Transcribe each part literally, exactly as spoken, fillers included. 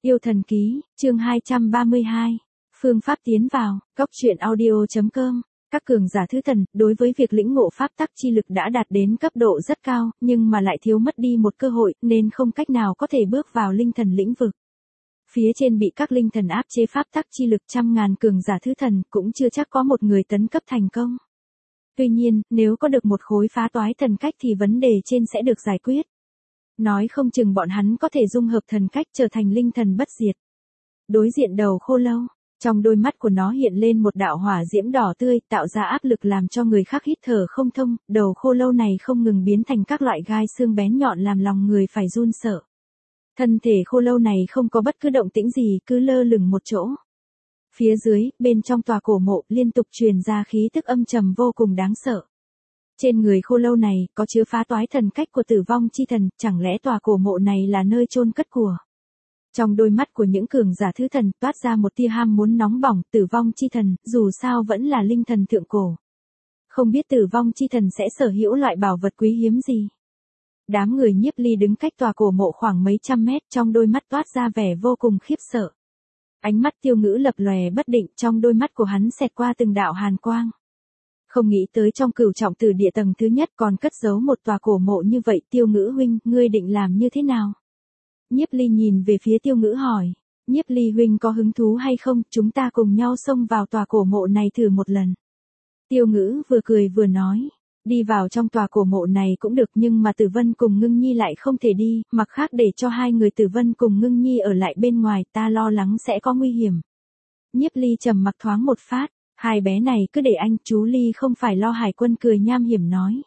Yêu thần ký, chương hai trăm ba mươi hai. Phương pháp tiến vào, góc truyện audio chấm com. Các cường giả thứ thần, đối với việc lĩnh ngộ pháp tắc chi lực đã đạt đến cấp độ rất cao, nhưng mà lại thiếu mất đi một cơ hội, nên không cách nào có thể bước vào linh thần lĩnh vực. Phía trên bị các linh thần áp chế pháp tắc chi lực trăm ngàn cường giả thứ thần, cũng chưa chắc có một người tấn cấp thành công. Tuy nhiên, nếu có được một khối phá toái thần cách thì vấn đề trên sẽ được giải quyết. Nói không chừng bọn hắn có thể dung hợp thần cách trở thành linh thần bất diệt. Đối diện đầu khô lâu, trong đôi mắt của nó hiện lên một đạo hỏa diễm đỏ tươi, tạo ra áp lực làm cho người khác hít thở không thông, đầu khô lâu này không ngừng biến thành các loại gai xương bén nhọn làm lòng người phải run sợ. Thân thể khô lâu này không có bất cứ động tĩnh gì, cứ lơ lửng một chỗ. Phía dưới, bên trong tòa cổ mộ, liên tục truyền ra khí tức âm trầm vô cùng đáng sợ. Trên người khô lâu này, có chứa phá toái thần cách của tử vong chi thần, chẳng lẽ tòa cổ mộ này là nơi chôn cất của. Trong đôi mắt của những cường giả thứ thần, toát ra một tia ham muốn nóng bỏng, tử vong chi thần, dù sao vẫn là linh thần thượng cổ. Không biết tử vong chi thần sẽ sở hữu loại bảo vật quý hiếm gì. Đám người Nhiếp Ly đứng cách tòa cổ mộ khoảng mấy trăm mét, trong đôi mắt toát ra vẻ vô cùng khiếp sợ. Ánh mắt Tiêu Ngữ lập lòe bất định, trong đôi mắt của hắn xẹt qua từng đạo hàn quang. Không nghĩ tới trong cửu trọng tử địa tầng thứ nhất còn cất giấu một tòa cổ mộ như vậy. Tiêu Ngữ huynh, ngươi định làm như thế nào? Nhiếp Ly nhìn về phía Tiêu Ngữ hỏi. Nhiếp Ly huynh có hứng thú hay không, chúng ta cùng nhau xông vào tòa cổ mộ này thử một lần. Tiêu Ngữ vừa cười vừa nói. Đi vào trong tòa cổ mộ này cũng được, nhưng mà Tử Vân cùng Ngưng Nhi lại không thể đi, mặc khác để cho hai người Tử Vân cùng Ngưng Nhi ở lại bên ngoài, ta lo lắng sẽ có nguy hiểm. Nhiếp Ly trầm mặc thoáng một phát, hai bé này cứ để anh, chú Ly không phải lo. Hải Quân cười nham hiểm nói.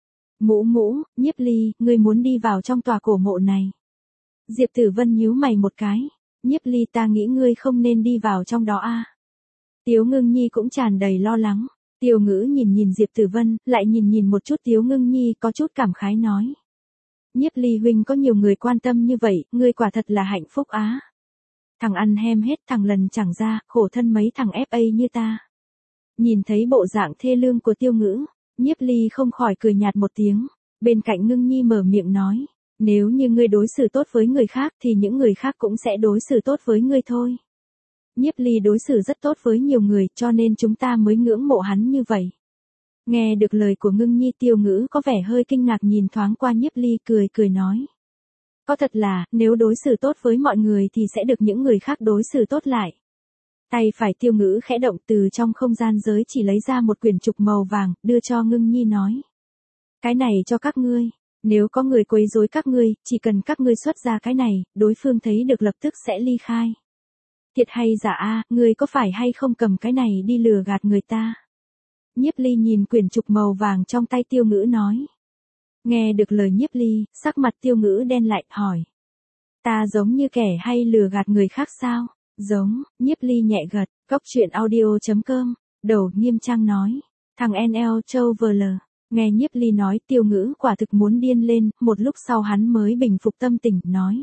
Mũ mũ, Nhiếp Ly, ngươi muốn đi vào trong tòa cổ mộ này. Diệp Tử Vân nhíu mày một cái, Nhiếp Ly ta nghĩ ngươi không nên đi vào trong đó a. Tiếu Ngưng Nhi cũng tràn đầy lo lắng. Tiêu Ngữ nhìn nhìn Diệp Tử Vân, lại nhìn nhìn một chút Tiếu Ngưng Nhi, có chút cảm khái nói. Nhiếp Ly huynh có nhiều người quan tâm như vậy, ngươi quả thật là hạnh phúc á. Thằng ăn hem hết, thằng lần chẳng ra, khổ thân mấy thằng ép a như ta. Nhìn thấy bộ dạng thê lương của Tiêu Ngữ, Nhiếp Ly không khỏi cười nhạt một tiếng, bên cạnh Ngưng Nhi mở miệng nói, nếu như ngươi đối xử tốt với người khác thì những người khác cũng sẽ đối xử tốt với ngươi thôi. Nhiếp Ly đối xử rất tốt với nhiều người, cho nên chúng ta mới ngưỡng mộ hắn như vậy. Nghe được lời của Ngưng Nhi, Tiêu Ngữ có vẻ hơi kinh ngạc nhìn thoáng qua Nhiếp Ly, cười cười nói. Có thật là, nếu đối xử tốt với mọi người thì sẽ được những người khác đối xử tốt lại. Tay phải Tiêu Ngữ khẽ động, từ trong không gian giới chỉ lấy ra một quyển trục màu vàng, đưa cho Ngưng Nhi nói. Cái này cho các ngươi, nếu có người quấy rối các ngươi, chỉ cần các ngươi xuất ra cái này, đối phương thấy được lập tức sẽ ly khai. Thiệt hay giả a, ngươi có phải hay không cầm cái này đi lừa gạt người ta? Nhiếp Ly nhìn quyển trục màu vàng trong tay Tiêu Ngữ nói. Nghe được lời Nhiếp Ly, sắc mặt Tiêu Ngữ đen lại, hỏi. Ta giống như kẻ hay lừa gạt người khác sao? Giống, Nhiếp Ly nhẹ gật, góc truyện audio chấm com, đầu nghiêm trang nói. Thằng en lờ Châu vờ lờ, nghe Nhiếp Ly nói Tiêu Ngữ quả thực muốn điên lên, một lúc sau hắn mới bình phục tâm tình, nói.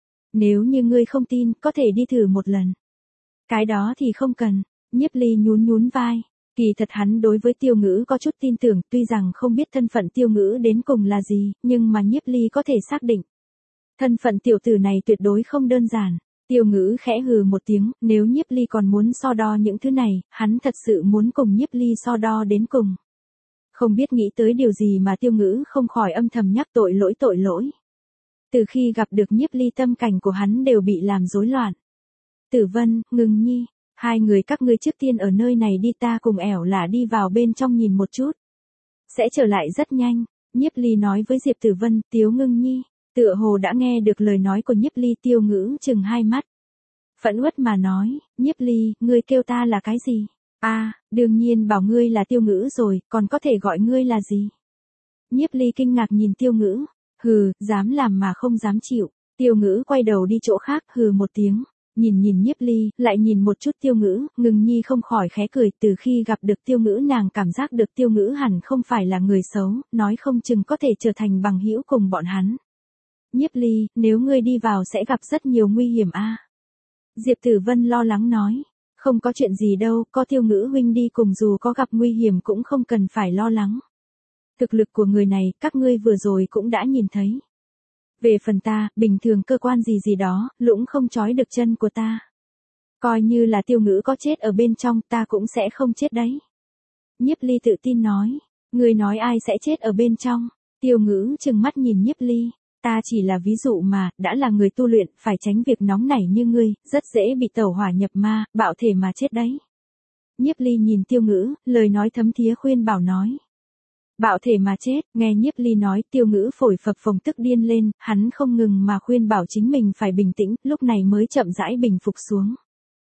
Nếu như ngươi không tin, có thể đi thử một lần. Cái đó thì không cần, Nhiếp Ly nhún nhún vai. Kỳ thật hắn đối với Tiêu Ngữ có chút tin tưởng, tuy rằng không biết thân phận Tiêu Ngữ đến cùng là gì, nhưng mà Nhiếp Ly có thể xác định. Thân phận tiểu tử này tuyệt đối không đơn giản. Tiêu Ngữ khẽ hừ một tiếng, nếu Nhiếp Ly còn muốn so đo những thứ này, hắn thật sự muốn cùng Nhiếp Ly so đo đến cùng. Không biết nghĩ tới điều gì mà Tiêu Ngữ không khỏi âm thầm nhắc tội lỗi tội lỗi. Từ khi gặp được Nhiếp Ly tâm cảnh của hắn đều bị làm rối loạn. Tử Vân, Ngưng Nhi, hai người các ngươi trước tiên ở nơi này đi, ta cùng ẻo là đi vào bên trong nhìn một chút. Sẽ trở lại rất nhanh, Nhiếp Ly nói với Diệp Tử Vân, Tiếu Ngưng Nhi, tựa hồ đã nghe được lời nói của Nhiếp Ly. Tiêu Ngữ chừng hai mắt. Phẫn uất mà nói, Nhiếp Ly, ngươi kêu ta là cái gì? A, à, đương nhiên bảo ngươi là Tiêu Ngữ rồi, còn có thể gọi ngươi là gì? Nhiếp Ly kinh ngạc nhìn Tiêu Ngữ. Hừ, dám làm mà không dám chịu. Tiêu Ngữ quay đầu đi chỗ khác, hừ một tiếng, nhìn nhìn Nhiếp Ly, lại nhìn một chút Tiêu Ngữ, Ngưng Nhi không khỏi khẽ cười, từ khi gặp được Tiêu Ngữ nàng cảm giác được Tiêu Ngữ hẳn không phải là người xấu, nói không chừng có thể trở thành bằng hữu cùng bọn hắn. Nhiếp Ly, nếu ngươi đi vào sẽ gặp rất nhiều nguy hiểm a. Diệp Tử Vân lo lắng nói, không có chuyện gì đâu, có Tiêu Ngữ huynh đi cùng dù có gặp nguy hiểm cũng không cần phải lo lắng. Thực lực của người này, các ngươi vừa rồi cũng đã nhìn thấy. Về phần ta, bình thường cơ quan gì gì đó, lũng không trói được chân của ta. Coi như là Tiêu Ngữ có chết ở bên trong, ta cũng sẽ không chết đấy. Nhiếp Ly tự tin nói. Ngươi nói ai sẽ chết ở bên trong? Tiêu Ngữ trừng mắt nhìn Nhiếp Ly. Ta chỉ là ví dụ mà, đã là người tu luyện, phải tránh việc nóng nảy như ngươi, rất dễ bị tẩu hỏa nhập ma, bạo thể mà chết đấy. Nhiếp Ly nhìn Tiêu Ngữ, lời nói thấm thía khuyên bảo nói. Bạo thể mà chết, nghe Nhiếp Ly nói, Tiêu Ngữ phổi phập phồng tức điên lên, hắn không ngừng mà khuyên bảo chính mình phải bình tĩnh, lúc này mới chậm rãi bình phục xuống.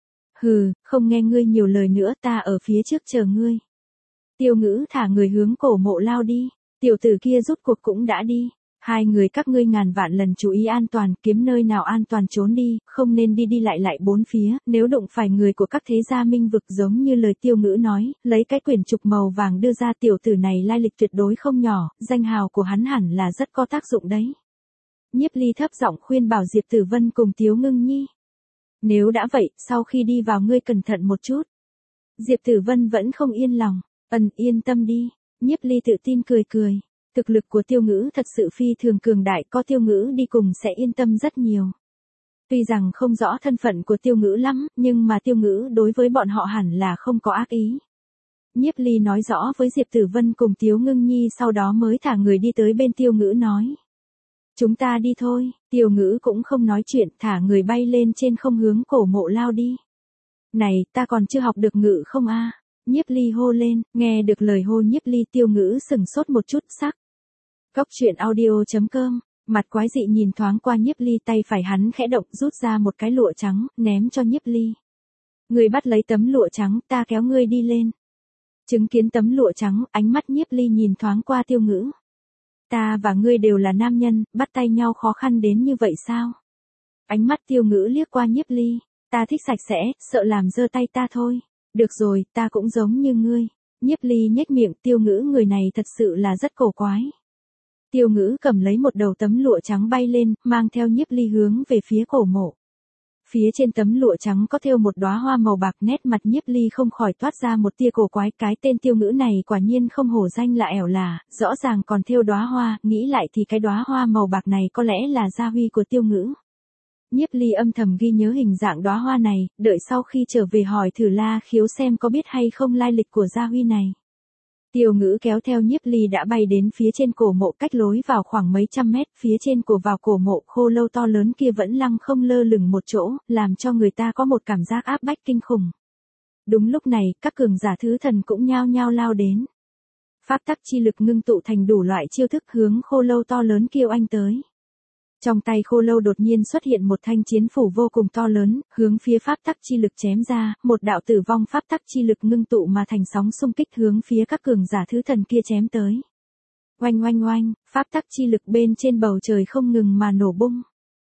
Hừ, không nghe ngươi nhiều lời nữa, ta ở phía trước chờ ngươi. Tiêu Ngữ thả người hướng cổ mộ lao đi, tiểu tử kia rút cuộc cũng đã đi. Hai người các ngươi ngàn vạn lần chú ý an toàn, kiếm nơi nào an toàn trốn đi, không nên đi đi lại lại bốn phía, nếu đụng phải người của các thế gia minh vực giống như lời Tiêu Ngữ nói, lấy cái quyển trục màu vàng đưa ra, tiểu tử này lai lịch tuyệt đối không nhỏ, danh hào của hắn hẳn là rất có tác dụng đấy. Nhiếp Ly thấp giọng khuyên bảo Diệp Tử Vân cùng Tiếu Ngưng Nhi. Nếu đã vậy, sau khi đi vào ngươi cẩn thận một chút. Diệp Tử Vân vẫn không yên lòng, ân yên tâm đi, Nhiếp Ly tự tin cười cười. Thực lực của Tiêu Ngữ thật sự phi thường cường đại, có Tiêu Ngữ đi cùng sẽ yên tâm rất nhiều. Tuy rằng không rõ thân phận của Tiêu Ngữ lắm, nhưng mà Tiêu Ngữ đối với bọn họ hẳn là không có ác ý. Nhiếp Ly nói rõ với Diệp Tử Vân cùng Tiếu Ngưng Nhi, sau đó mới thả người đi tới bên Tiêu Ngữ nói. Chúng ta đi thôi, Tiêu Ngữ cũng không nói chuyện, thả người bay lên trên không hướng cổ mộ lao đi. Này, ta còn chưa học được ngự không a? Nhiếp Ly hô lên, nghe được lời hô Nhiếp Ly, Tiêu Ngữ sừng sốt một chút sắc. Cốc truyện audio chấm com, mặt quái dị nhìn thoáng qua Nhiếp Ly, tay phải hắn khẽ động rút ra một cái lụa trắng, ném cho Nhiếp Ly. Ngươi bắt lấy tấm lụa trắng, ta kéo ngươi đi lên. Chứng kiến tấm lụa trắng, ánh mắt Nhiếp Ly nhìn thoáng qua Tiêu Ngữ. Ta và ngươi đều là nam nhân, bắt tay nhau khó khăn đến như vậy sao? Ánh mắt Tiêu Ngữ liếc qua Nhiếp Ly, ta thích sạch sẽ, sợ làm dơ tay ta thôi. Được rồi, ta cũng giống như ngươi. Nhiếp Ly nhếch miệng, Tiêu Ngữ người này thật sự là rất cổ quái. Tiêu Ngữ cầm lấy một đầu tấm lụa trắng bay lên, mang theo Nhiếp Ly hướng về phía cổ mộ. Phía trên tấm lụa trắng có thêu một đóa hoa màu bạc, nét mặt Nhiếp Ly không khỏi toát ra một tia cổ quái, cái tên Tiêu Ngữ này quả nhiên không hổ danh là ẻo là, rõ ràng còn thêu đóa hoa, nghĩ lại thì cái đóa hoa màu bạc này có lẽ là gia huy của Tiêu Ngữ. Nhiếp Ly âm thầm ghi nhớ hình dạng đóa hoa này, đợi sau khi trở về hỏi thử La Khiếu xem có biết hay không lai lịch của gia huy này. Tiêu Ngữ kéo theo Nhiếp Ly đã bay đến phía trên cổ mộ, cách lối vào khoảng mấy trăm mét, phía trên cổ vào cổ mộ, khô lâu to lớn kia vẫn lăng không lơ lửng một chỗ, làm cho người ta có một cảm giác áp bách kinh khủng. Đúng lúc này, các cường giả thứ thần cũng nhao nhao lao đến. Pháp tắc chi lực ngưng tụ thành đủ loại chiêu thức hướng khô lâu to lớn kia oanh tới. Trong tay khô lâu đột nhiên xuất hiện một thanh chiến phủ vô cùng to lớn, hướng phía pháp tắc chi lực chém ra, một đạo tử vong pháp tắc chi lực ngưng tụ mà thành sóng xung kích hướng phía các cường giả thứ thần kia chém tới. Oanh oanh oanh, pháp tắc chi lực bên trên bầu trời không ngừng mà nổ bung.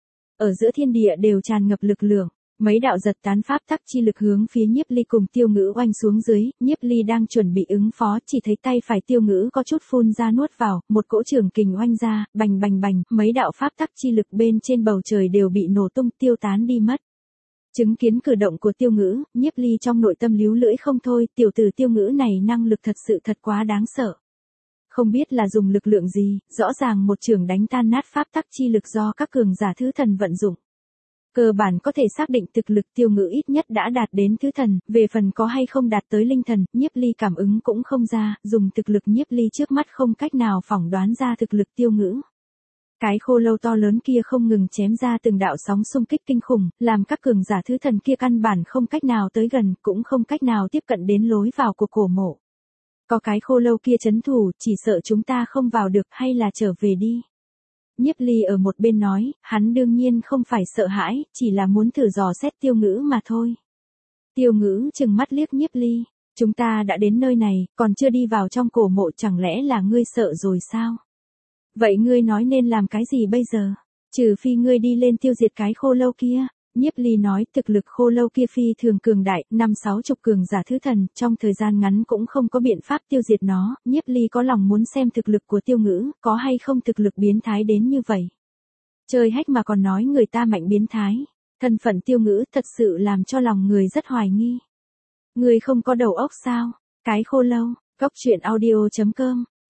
Ở giữa thiên địa đều tràn ngập lực lượng. Mấy đạo giật tán pháp tắc chi lực hướng phía Nhiếp Ly cùng Tiêu Ngữ oanh xuống dưới, Nhiếp Ly đang chuẩn bị ứng phó, chỉ thấy tay phải Tiêu Ngữ có chút phun ra nuốt vào, một cỗ trường kình oanh ra, bành bành bành, mấy đạo pháp tắc chi lực bên trên bầu trời đều bị nổ tung tiêu tán đi mất. Chứng kiến cử động của Tiêu Ngữ, Nhiếp Ly trong nội tâm líu lưỡi không thôi, tiểu tử Tiêu Ngữ này năng lực thật sự thật quá đáng sợ. Không biết là dùng lực lượng gì, rõ ràng một trường đánh tan nát pháp tắc chi lực do các cường giả thứ thần vận dụng. Cơ bản có thể xác định thực lực Tiêu Ngữ ít nhất đã đạt đến thứ thần, về phần có hay không đạt tới linh thần, Nhiếp Ly cảm ứng cũng không ra, dùng thực lực Nhiếp Ly trước mắt không cách nào phỏng đoán ra thực lực Tiêu Ngữ. Cái khô lâu to lớn kia không ngừng chém ra từng đạo sóng xung kích kinh khủng, làm các cường giả thứ thần kia căn bản không cách nào tới gần, cũng không cách nào tiếp cận đến lối vào của cổ mộ. Có cái khô lâu kia trấn thủ, chỉ sợ chúng ta không vào được, hay là trở về đi. Nhiếp Ly ở một bên nói, hắn đương nhiên không phải sợ hãi, chỉ là muốn thử dò xét Tiêu Ngữ mà thôi. Tiêu Ngữ trừng mắt liếc Nhiếp Ly, chúng ta đã đến nơi này, còn chưa đi vào trong cổ mộ, chẳng lẽ là ngươi sợ rồi sao? Vậy ngươi nói nên làm cái gì bây giờ? Trừ phi ngươi đi lên tiêu diệt cái khô lâu kia. Nhiếp Ly nói, thực lực khô lâu kia phi thường cường đại, năm sáu chục cường giả thứ thần, trong thời gian ngắn cũng không có biện pháp tiêu diệt nó. Nhiếp Ly có lòng muốn xem thực lực của Tiêu Ngữ, có hay không thực lực biến thái đến như vậy. Chơi hách mà còn nói người ta mạnh biến thái. Thân phận Tiêu Ngữ thật sự làm cho lòng người rất hoài nghi. Người không có đầu óc sao? Cái khô lâu, cốc truyện audio chấm com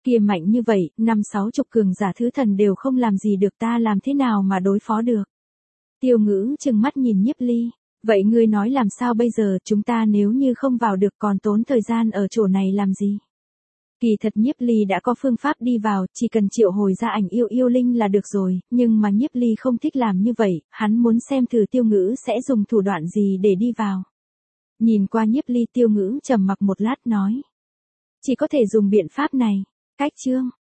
Kia mạnh như vậy, năm sáu chục cường giả thứ thần đều không làm gì được ta làm thế nào mà đối phó được. Tiêu Ngữ trừng mắt nhìn Nhiếp Ly, vậy ngươi nói làm sao bây giờ, chúng ta nếu như không vào được còn tốn thời gian ở chỗ này làm gì? Kỳ thật Nhiếp Ly đã có phương pháp đi vào, chỉ cần triệu hồi ra ảnh yêu yêu linh là được rồi, nhưng mà Nhiếp Ly không thích làm như vậy, hắn muốn xem thử Tiêu Ngữ sẽ dùng thủ đoạn gì để đi vào. Nhìn qua Nhiếp Ly, Tiêu Ngữ trầm mặc một lát nói. Chỉ có thể dùng biện pháp này. Cách chương